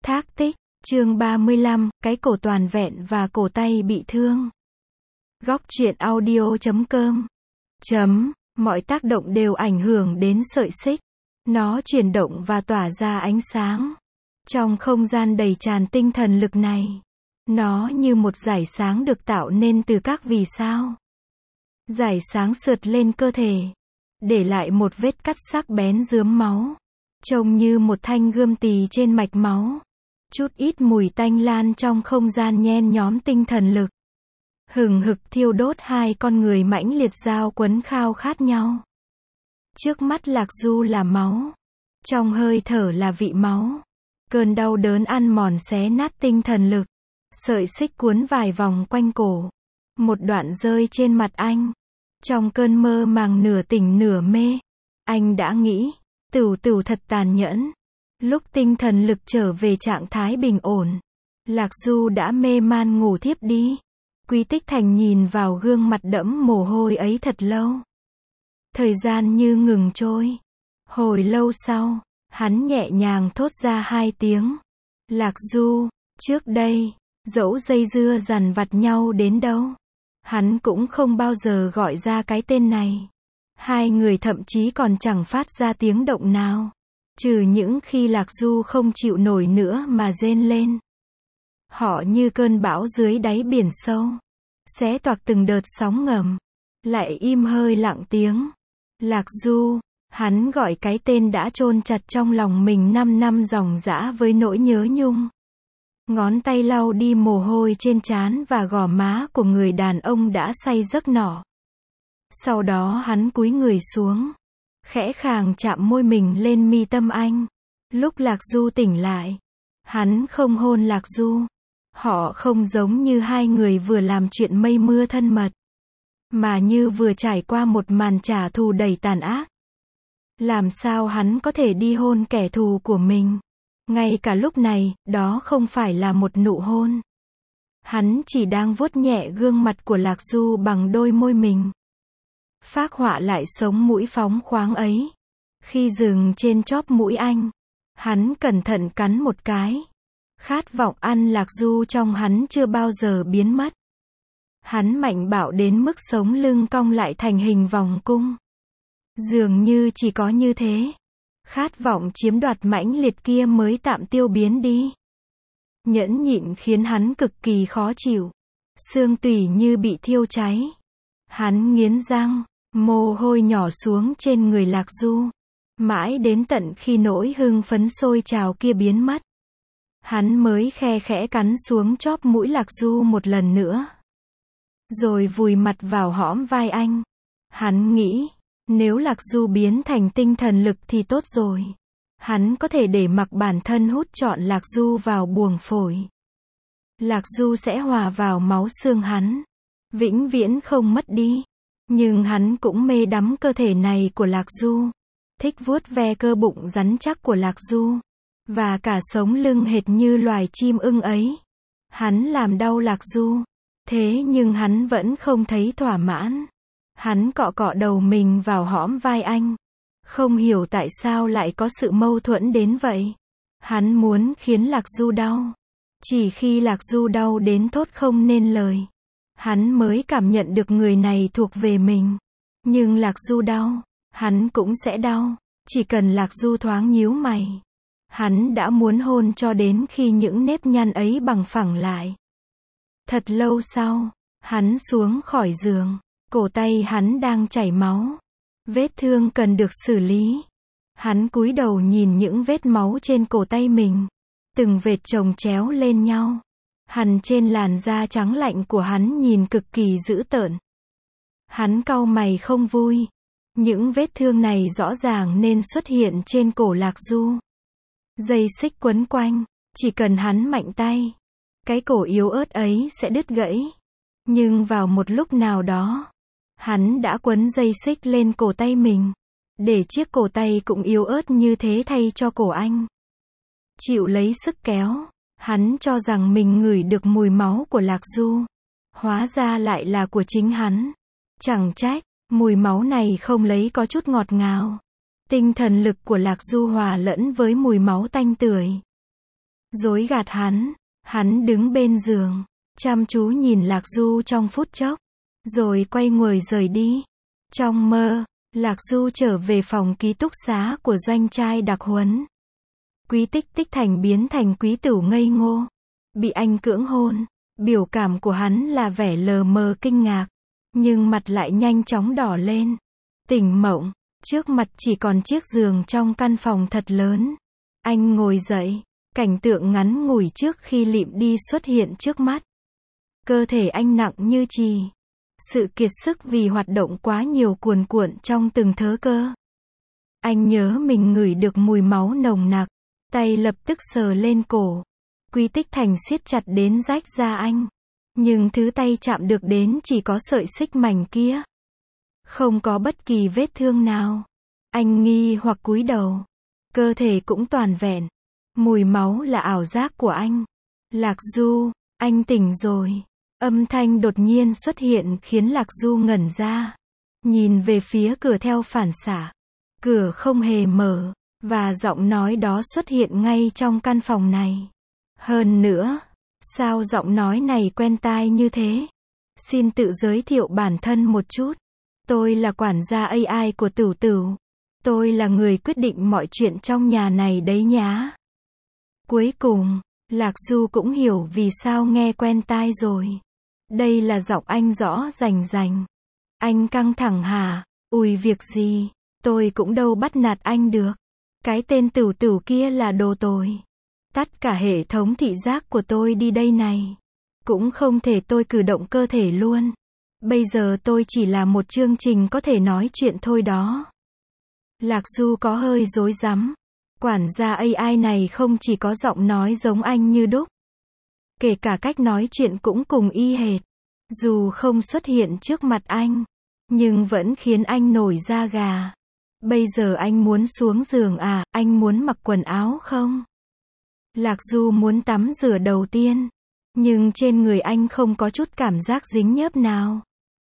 Thác tích, chương 35, cái cổ toàn vẹn và cổ tay bị thương. Góc truyện audio.com. Mọi tác động đều ảnh hưởng đến sợi xích. Nó chuyển động và tỏa ra ánh sáng. Trong không gian đầy tràn tinh thần lực này, nó như một dải sáng được tạo nên từ các vì sao. Dải sáng sượt lên cơ thể, để lại một vết cắt sắc bén rướm máu, trông như một thanh gươm tì trên mạch máu. Chút ít mùi tanh lan trong không gian nhen nhóm tinh thần lực. Hừng hực thiêu đốt hai con người mãnh liệt giao quấn khao khát nhau. Trước mắt Lạc Du là máu, trong hơi thở là vị máu. Cơn đau đớn ăn mòn xé nát tinh thần lực. Sợi xích cuốn vài vòng quanh cổ. Một đoạn rơi trên mặt anh. Trong cơn mơ màng nửa tỉnh nửa mê, anh đã nghĩ, Tửu thật tàn nhẫn. Lúc tinh thần lực trở về trạng thái bình ổn, Lạc Du đã mê man ngủ thiếp đi. Quý Tích Thành nhìn vào gương mặt đẫm mồ hôi ấy thật lâu. Thời gian như ngừng trôi. Hồi lâu sau, hắn nhẹ nhàng thốt ra hai tiếng. Lạc Du, trước đây, dẫu dây dưa dằn vặt nhau đến đâu, hắn cũng không bao giờ gọi ra cái tên này. Hai người thậm chí còn chẳng phát ra tiếng động nào, trừ những khi Lạc Du không chịu nổi nữa mà rên lên. Họ như cơn bão dưới đáy biển sâu, xé toạc từng đợt sóng ngầm, lại im hơi lặng tiếng. Lạc Du, hắn gọi cái tên đã chôn chặt trong lòng mình 5 năm ròng rã với nỗi nhớ nhung. Ngón tay lau đi mồ hôi trên trán và gò má của người đàn ông đã say giấc nọ. Sau đó hắn cúi người xuống, khẽ khàng chạm môi mình lên mi tâm anh. Lúc Lạc Du tỉnh lại, hắn không hôn Lạc Du. Họ không giống như hai người vừa làm chuyện mây mưa thân mật, mà như vừa trải qua một màn trả thù đầy tàn ác. Làm sao hắn có thể đi hôn kẻ thù của mình? Ngay cả lúc này, đó không phải là một nụ hôn. Hắn chỉ đang vuốt nhẹ gương mặt của Lạc Du bằng đôi môi mình. Phác họa lại sống mũi phóng khoáng ấy. Khi dừng trên chóp mũi anh, hắn cẩn thận cắn một cái. Khát vọng ăn Lạc Du trong hắn chưa bao giờ biến mất. Hắn mạnh bạo đến mức sống lưng cong lại thành hình vòng cung. Dường như chỉ có như thế, khát vọng chiếm đoạt mãnh liệt kia mới tạm tiêu biến đi. Nhẫn nhịn khiến hắn cực kỳ khó chịu. Xương tủy như bị thiêu cháy. Hắn nghiến răng, mồ hôi nhỏ xuống trên người Lạc Du. Mãi đến tận khi nỗi hưng phấn sôi trào kia biến mất, hắn mới khe khẽ cắn xuống chóp mũi Lạc Du một lần nữa. Rồi vùi mặt vào hõm vai anh. Hắn nghĩ, nếu Lạc Du biến thành tinh thần lực thì tốt rồi. Hắn có thể để mặc bản thân hút trọn Lạc Du vào buồng phổi. Lạc Du sẽ hòa vào máu xương hắn, vĩnh viễn không mất đi. Nhưng hắn cũng mê đắm cơ thể này của Lạc Du, thích vuốt ve cơ bụng rắn chắc của Lạc Du, và cả sống lưng hệt như loài chim ưng ấy. Hắn làm đau Lạc Du, thế nhưng hắn vẫn không thấy thỏa mãn. Hắn cọ cọ đầu mình vào hõm vai anh. Không hiểu tại sao lại có sự mâu thuẫn đến vậy. Hắn muốn khiến Lạc Du đau. Chỉ khi Lạc Du đau đến thốt không nên lời, hắn mới cảm nhận được người này thuộc về mình. Nhưng Lạc Du đau, hắn cũng sẽ đau. Chỉ cần Lạc Du thoáng nhíu mày, hắn đã muốn hôn cho đến khi những nếp nhăn ấy bằng phẳng lại. Thật lâu sau, hắn xuống khỏi giường. Cổ tay hắn đang chảy máu. Vết thương cần được xử lý. Hắn cúi đầu nhìn những vết máu trên cổ tay mình. Từng vệt chồng chéo lên nhau. Hằn trên làn da trắng lạnh của hắn nhìn cực kỳ dữ tợn. Hắn cau mày không vui. Những vết thương này rõ ràng nên xuất hiện trên cổ Lạc Du. Dây xích quấn quanh. Chỉ cần hắn mạnh tay, cái cổ yếu ớt ấy sẽ đứt gãy. Nhưng vào một lúc nào đó, hắn đã quấn dây xích lên cổ tay mình, để chiếc cổ tay cũng yếu ớt như thế thay cho cổ anh. Chịu lấy sức kéo, hắn cho rằng mình ngửi được mùi máu của Lạc Du. Hóa ra lại là của chính hắn. Chẳng trách, mùi máu này không lấy có chút ngọt ngào. Tinh thần lực của Lạc Du hòa lẫn với mùi máu tanh tưởi. Dối gạt hắn đứng bên giường, chăm chú nhìn Lạc Du trong phút chốc, rồi quay người rời đi. Trong mơ, Lạc Du trở về phòng ký túc xá của doanh trai đặc huấn. Quý Tích Tích Thành biến thành Quý Tửu ngây ngô, bị anh cưỡng hôn, biểu cảm của hắn là vẻ lờ mờ kinh ngạc, nhưng mặt lại nhanh chóng đỏ lên. Tỉnh mộng, trước mặt chỉ còn chiếc giường trong căn phòng thật lớn. Anh ngồi dậy, cảnh tượng ngắn ngủi trước khi lịm đi xuất hiện trước mắt. Cơ thể anh nặng như chì, sự kiệt sức vì hoạt động quá nhiều cuồn cuộn trong từng thớ cơ. Anh nhớ mình ngửi được mùi máu nồng nặc, tay lập tức sờ lên cổ. Quý Tích Thành siết chặt đến rách da anh, nhưng thứ tay chạm được đến chỉ có sợi xích mảnh kia, không có bất kỳ vết thương nào. Anh nghi hoặc cúi đầu, cơ thể cũng toàn vẹn. Mùi máu là ảo giác của anh. Lạc Du, anh tỉnh rồi. Âm thanh đột nhiên xuất hiện khiến Lạc Du ngẩn ra, nhìn về phía cửa theo phản xạ. Cửa không hề mở, và giọng nói đó xuất hiện ngay trong căn phòng này. Hơn nữa, sao giọng nói này quen tai như thế? Xin tự giới thiệu bản thân một chút. Tôi là quản gia AI của Tửu Tửu. Tôi là người quyết định mọi chuyện trong nhà này đấy nhá. Cuối cùng, Lạc Du cũng hiểu vì sao nghe quen tai rồi. Đây là giọng anh rõ rành rành. Anh căng thẳng hả? Ui việc gì? Tôi cũng đâu bắt nạt anh được. Cái tên Tửu Tửu kia là đồ tồi. Tắt cả hệ thống thị giác của tôi đi đây này. Cũng không thể tôi cử động cơ thể luôn. Bây giờ tôi chỉ là một chương trình có thể nói chuyện thôi đó. Lạc Du có hơi rối rắm. Quản gia AI này không chỉ có giọng nói giống anh như đúc, kể cả cách nói chuyện cũng cùng y hệt. Dù không xuất hiện trước mặt anh, nhưng vẫn khiến anh nổi da gà. Bây giờ anh muốn xuống giường à, anh muốn mặc quần áo không? Lạc Du muốn tắm rửa đầu tiên, nhưng trên người anh không có chút cảm giác dính nhớp nào.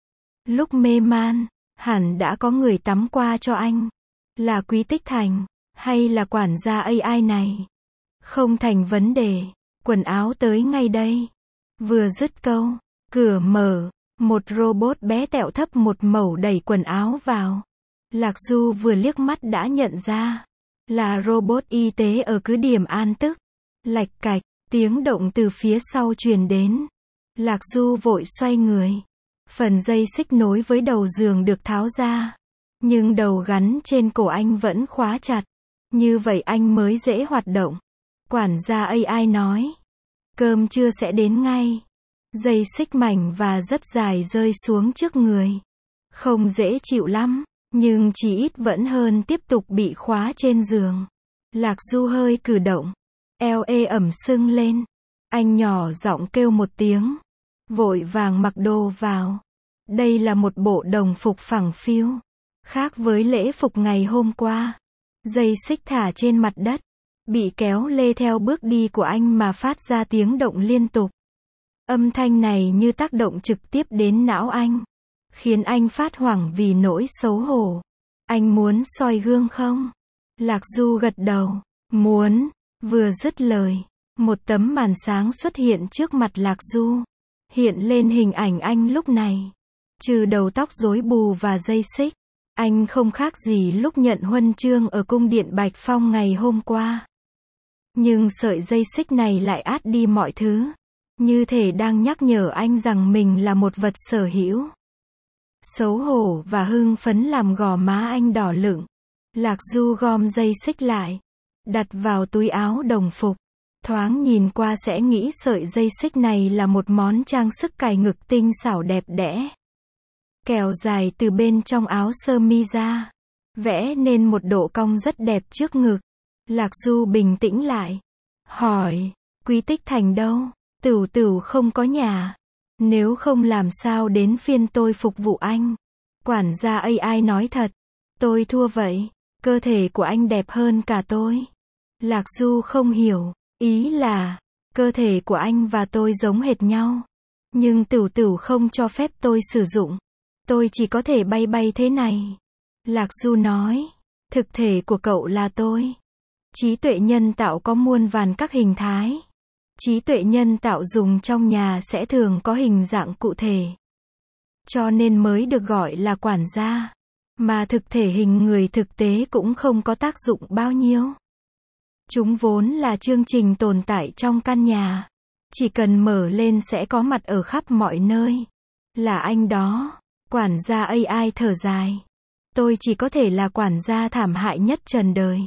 Lúc mê man, hẳn đã có người tắm qua cho anh. Là Quý Tích Thành, hay là quản gia AI này? Không thành vấn đề, quần áo tới ngay đây. Vừa dứt câu, cửa mở, một robot bé tẹo thấp một mẩu đẩy quần áo vào. Lạc Du vừa liếc mắt đã nhận ra, là robot y tế ở cứ điểm An Tức. Lạch cạch, tiếng động từ phía sau truyền đến. Lạc Du vội xoay người. Phần dây xích nối với đầu giường được tháo ra, nhưng đầu gắn trên cổ anh vẫn khóa chặt. Như vậy anh mới dễ hoạt động. Quản gia AI nói, cơm trưa sẽ đến ngay. Dây xích mảnh và rất dài rơi xuống trước người. Không dễ chịu lắm, nhưng chỉ ít vẫn hơn tiếp tục bị khóa trên giường. Lạc Du hơi cử động, eo ê ẩm sưng lên. Anh nhỏ giọng kêu một tiếng, vội vàng mặc đồ vào. Đây là một bộ đồng phục phẳng phiu, khác với lễ phục ngày hôm qua. Dây xích thả trên mặt đất, bị kéo lê theo bước đi của anh mà phát ra tiếng động liên tục. Âm thanh này như tác động trực tiếp đến não anh, khiến anh phát hoảng vì nỗi xấu hổ. Anh muốn soi gương không? Lạc Du gật đầu, muốn. Vừa dứt lời, một tấm màn sáng xuất hiện trước mặt Lạc Du. Hiện lên hình ảnh anh lúc này. Trừ đầu tóc rối bù và dây xích, anh không khác gì lúc nhận huân chương ở cung điện Bạch Phong ngày hôm qua. Nhưng sợi dây xích này lại át đi mọi thứ, như thể đang nhắc nhở anh rằng mình là một vật sở hữu. Xấu hổ và hưng phấn làm gò má anh đỏ lựng. Lạc Du gom dây xích lại, đặt vào túi áo đồng phục. Thoáng nhìn qua sẽ nghĩ sợi dây xích này là một món trang sức cài ngực tinh xảo đẹp đẽ. Kèo dài từ bên trong áo sơ mi ra, vẽ nên một độ cong rất đẹp trước ngực. Lạc Du bình tĩnh lại, hỏi, Quý Tích Thành đâu? Tửu Tửu không có nhà. Nếu không làm sao đến phiên tôi phục vụ anh. Quản gia AI nói thật, tôi thua vậy. Cơ thể của anh đẹp hơn cả tôi. Lạc Du không hiểu, ý là, cơ thể của anh và tôi giống hệt nhau. Nhưng Tửu Tửu không cho phép tôi sử dụng. Tôi chỉ có thể bay bay thế này. Lạc Du nói, thực thể của cậu là tôi. Trí tuệ nhân tạo có muôn vàn các hình thái. Trí tuệ nhân tạo dùng trong nhà sẽ thường có hình dạng cụ thể. Cho nên mới được gọi là quản gia. Mà thực thể hình người thực tế cũng không có tác dụng bao nhiêu. Chúng vốn là chương trình tồn tại trong căn nhà. Chỉ cần mở lên sẽ có mặt ở khắp mọi nơi. Là anh đó. Quản gia AI thở dài. Tôi chỉ có thể là quản gia thảm hại nhất trần đời.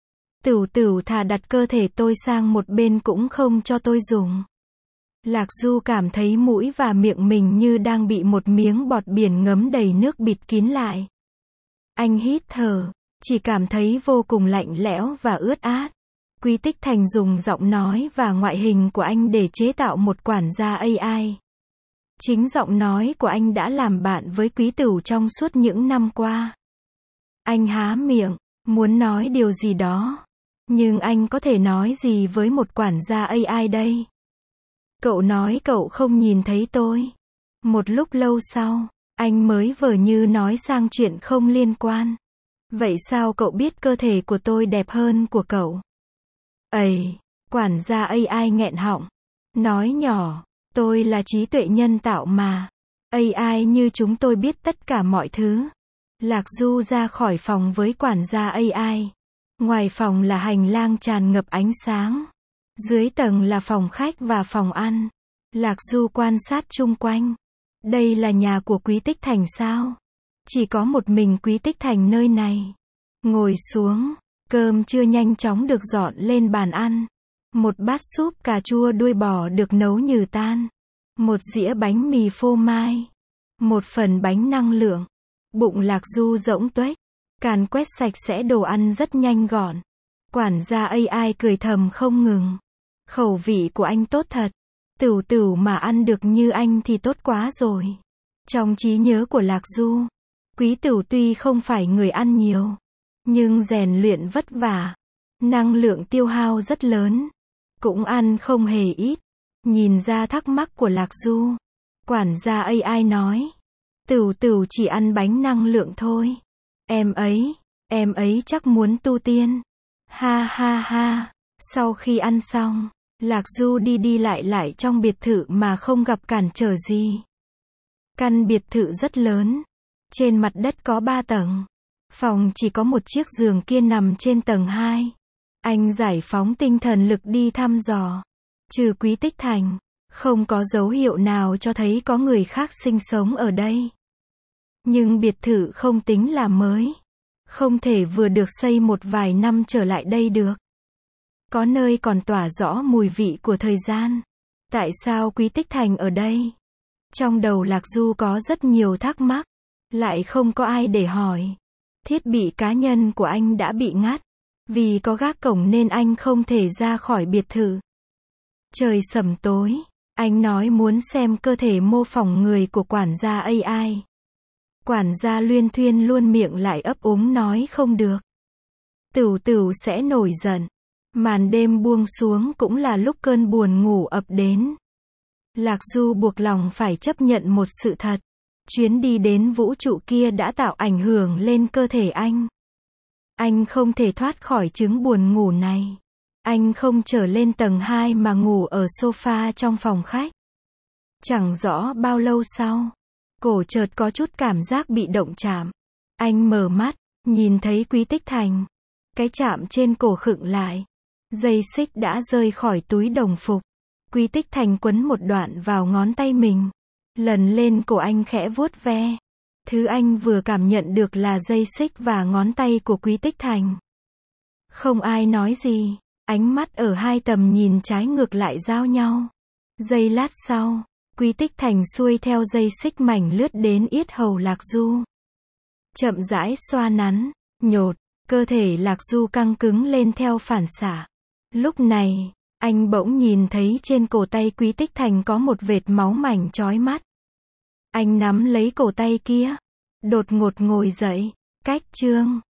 Tửu thà đặt cơ thể tôi sang một bên cũng không cho tôi dùng. Lạc Du cảm thấy mũi và miệng mình như đang bị một miếng bọt biển ngấm đầy nước bịt kín lại. Anh hít thở, chỉ cảm thấy vô cùng lạnh lẽo và ướt át. Quý Tích Thành dùng giọng nói và ngoại hình của anh để chế tạo một quản gia AI. Chính giọng nói của anh đã làm bạn với Quý Tửu trong suốt những năm qua. Anh há miệng, muốn nói điều gì đó. Nhưng anh có thể nói gì với một quản gia AI đây? Cậu nói cậu không nhìn thấy tôi. Một lúc lâu sau, anh mới vờ như nói sang chuyện không liên quan. Vậy sao cậu biết cơ thể của tôi đẹp hơn của cậu? Ây, quản gia AI nghẹn họng. Nói nhỏ, tôi là trí tuệ nhân tạo mà. AI như chúng tôi biết tất cả mọi thứ. Lạc Du ra khỏi phòng với quản gia AI. Ngoài phòng là hành lang tràn ngập ánh sáng. Dưới tầng là phòng khách và phòng ăn. Lạc Du quan sát chung quanh. Đây là nhà của Quý Tích Thành sao? Chỉ có một mình Quý Tích Thành nơi này. Ngồi xuống, cơm trưa nhanh chóng được dọn lên bàn ăn. Một bát súp cà chua đuôi bò được nấu nhừ tan. Một dĩa bánh mì phô mai. Một phần bánh năng lượng. Bụng Lạc Du rỗng tuếch. Càn quét sạch sẽ đồ ăn rất nhanh gọn. Quản gia AI cười thầm không ngừng. Khẩu vị của anh tốt thật. Tửu mà ăn được như anh thì tốt quá rồi. Trong trí nhớ của Lạc Du, Quý Tửu tuy không phải người ăn nhiều, nhưng rèn luyện vất vả. Năng lượng tiêu hao rất lớn. Cũng ăn không hề ít. Nhìn ra thắc mắc của Lạc Du, quản gia AI nói. Tửu chỉ ăn bánh năng lượng thôi. Em ấy chắc muốn tu tiên. Ha ha ha. Sau khi ăn xong, Lạc Du đi lại trong biệt thự mà không gặp cản trở gì. Căn biệt thự rất lớn. Trên mặt đất có 3 tầng. Phòng chỉ có một chiếc giường kia nằm trên tầng 2. Anh giải phóng tinh thần lực đi thăm dò. Trừ Quý Tích Thành, không có dấu hiệu nào cho thấy có người khác sinh sống ở đây. Nhưng biệt thự không tính là mới. Không thể vừa được xây một vài năm trở lại đây được. Có nơi còn tỏa rõ mùi vị của thời gian. Tại sao Quý Tích Thành ở đây? Trong đầu Lạc Du có rất nhiều thắc mắc. Lại không có ai để hỏi. Thiết bị cá nhân của anh đã bị ngắt. Vì có gác cổng nên anh không thể ra khỏi biệt thự. Trời sẩm tối. Anh nói muốn xem cơ thể mô phỏng người của quản gia AI. Quản gia Luyên Thuyên luôn miệng lại ấp úng nói không được. Tửu sẽ nổi giận. Màn đêm buông xuống cũng là lúc cơn buồn ngủ ập đến. Lạc Du buộc lòng phải chấp nhận một sự thật. Chuyến đi đến vũ trụ kia đã tạo ảnh hưởng lên cơ thể anh. Anh không thể thoát khỏi chứng buồn ngủ này. Anh không trở lên tầng 2 mà ngủ ở sofa trong phòng khách. Chẳng rõ bao lâu sau, cổ chợt có chút cảm giác bị động chạm. Anh mở mắt, nhìn thấy Quý Tích Thành. Cái chạm trên cổ khựng lại. Dây xích đã rơi khỏi túi đồng phục. Quý Tích Thành quấn một đoạn vào ngón tay mình. Lần lên cổ anh khẽ vuốt ve. Thứ anh vừa cảm nhận được là dây xích và ngón tay của Quý Tích Thành. Không ai nói gì. Ánh mắt ở hai tầm nhìn trái ngược lại giao nhau. Giây lát sau, Quý Tích Thành xuôi theo dây xích mảnh lướt đến yết hầu Lạc Du. Chậm rãi xoa nắn, nhột, cơ thể Lạc Du căng cứng lên theo phản xạ. Lúc này, anh bỗng nhìn thấy trên cổ tay Quý Tích Thành có một vệt máu mảnh chói mắt. Anh nắm lấy cổ tay kia, đột ngột ngồi dậy, cách chương.